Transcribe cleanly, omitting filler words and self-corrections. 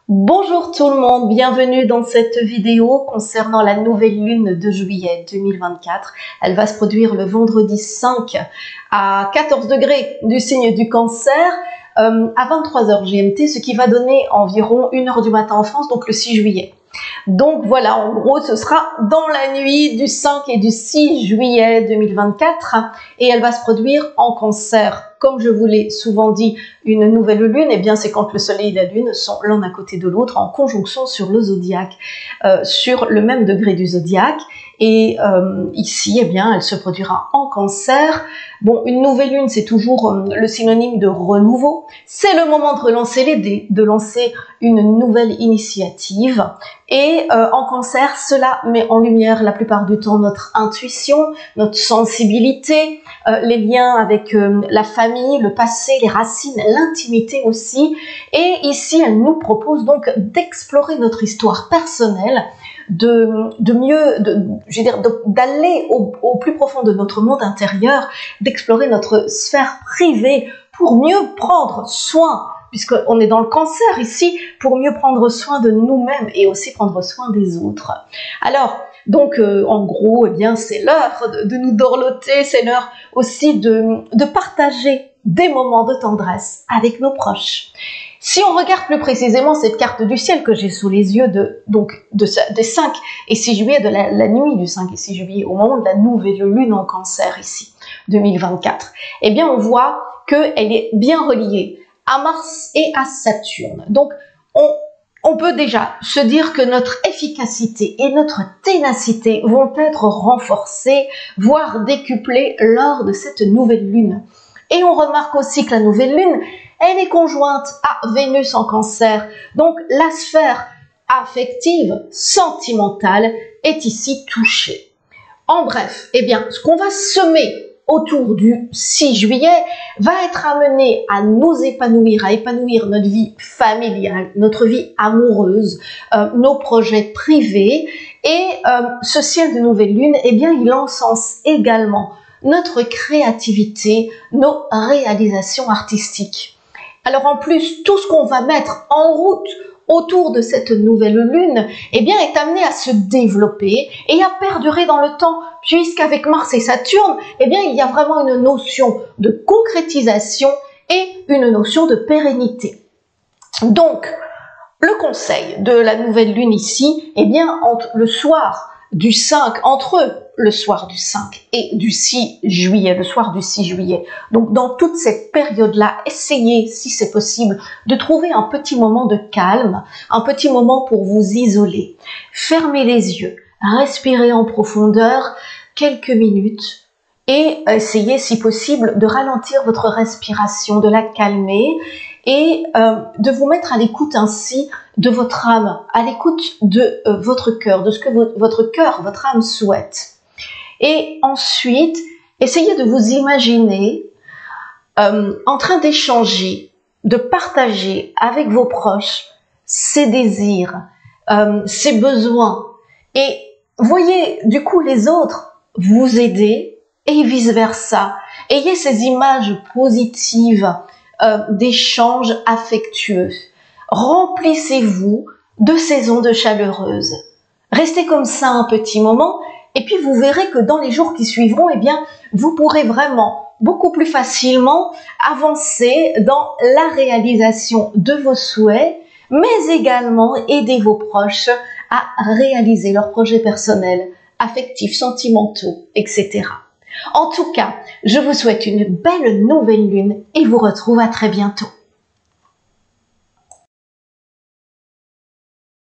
Bonjour tout le monde, bienvenue dans cette vidéo concernant la nouvelle lune de juillet 2024. Elle va se produire le vendredi 5 à 14 degrés du signe du Cancer à 23h GMT, ce qui va donner environ 1h du matin en France, donc le 6 juillet. Donc voilà, en gros, ce sera dans la nuit du 5 et du 6 juillet 2024 et elle va se produire en Cancer. Comme je vous l'ai souvent dit, une nouvelle lune, eh bien c'est quand le soleil et la lune sont l'un à côté de l'autre en conjonction sur le zodiaque, sur le même degré du zodiaque. Et ici, eh bien, elle se produira en Cancer. Bon, une nouvelle lune, c'est toujours le synonyme de renouveau. C'est le moment de relancer les dés, de lancer une nouvelle initiative. Et en Cancer, cela met en lumière la plupart du temps notre intuition, notre sensibilité, les liens avec la famille, le passé, les racines, l'intimité aussi. Et ici, elle nous propose donc d'explorer notre histoire personnelle, d'aller au plus profond de notre monde intérieur, d'explorer notre sphère privée pour mieux prendre soin, puisqu'on est dans le Cancer ici, pour mieux prendre soin de nous-mêmes et aussi prendre soin des autres. Alors, donc, en gros, eh bien, c'est l'heure de nous dorloter, c'est l'heure aussi de partager des moments de tendresse avec nos proches. Si on regarde plus précisément cette carte du ciel que j'ai sous les yeux des 5 et 6 juillet, de la nuit du 5 et 6 juillet, au moment de la nouvelle lune en Cancer ici, 2024, eh bien, on voit qu'elle est bien reliée à Mars et à Saturne. Donc, on peut déjà se dire que notre efficacité et notre ténacité vont être renforcées, voire décuplées lors de cette nouvelle lune. Et on remarque aussi que la nouvelle lune, elle est conjointe à Vénus en Cancer. Donc, la sphère affective, sentimentale est ici touchée. En bref, eh bien, ce qu'on va semer autour du 6 juillet va être amené à nous épanouir, à épanouir notre vie familiale, notre vie amoureuse, nos projets privés. Et ce ciel de nouvelle lune, eh bien, il encense également notre créativité, nos réalisations artistiques. Alors en plus, tout ce qu'on va mettre en route autour de cette nouvelle lune, eh bien, est amené à se développer et à perdurer dans le temps, puisqu'avec Mars et Saturne, eh bien, il y a vraiment une notion de concrétisation et une notion de pérennité. Donc, le conseil de la nouvelle lune ici, eh bien, entre le soir du 5 et du 6 juillet, le soir du 6 juillet. Donc, dans toute cette période-là, essayez, si c'est possible, de trouver un petit moment de calme, un petit moment pour vous isoler. Fermez les yeux, respirez en profondeur quelques minutes et essayez, si possible, de ralentir votre respiration, de la calmer et de vous mettre à l'écoute ainsi de votre âme, à l'écoute de votre cœur, de ce que votre âme souhaite. Et ensuite, essayez de vous imaginer en train d'échanger, de partager avec vos proches ses désirs, ses besoins. Et voyez du coup les autres vous aider et vice-versa. Ayez ces images positives d'échanges affectueux. Remplissez-vous de ces ondes chaleureuses. Restez comme ça un petit moment et puis vous verrez que dans les jours qui suivront, eh bien, vous pourrez vraiment beaucoup plus facilement avancer dans la réalisation de vos souhaits, mais également aider vos proches à réaliser leurs projets personnels, affectifs, sentimentaux, etc. En tout cas, je vous souhaite une belle nouvelle lune et vous retrouve à très bientôt.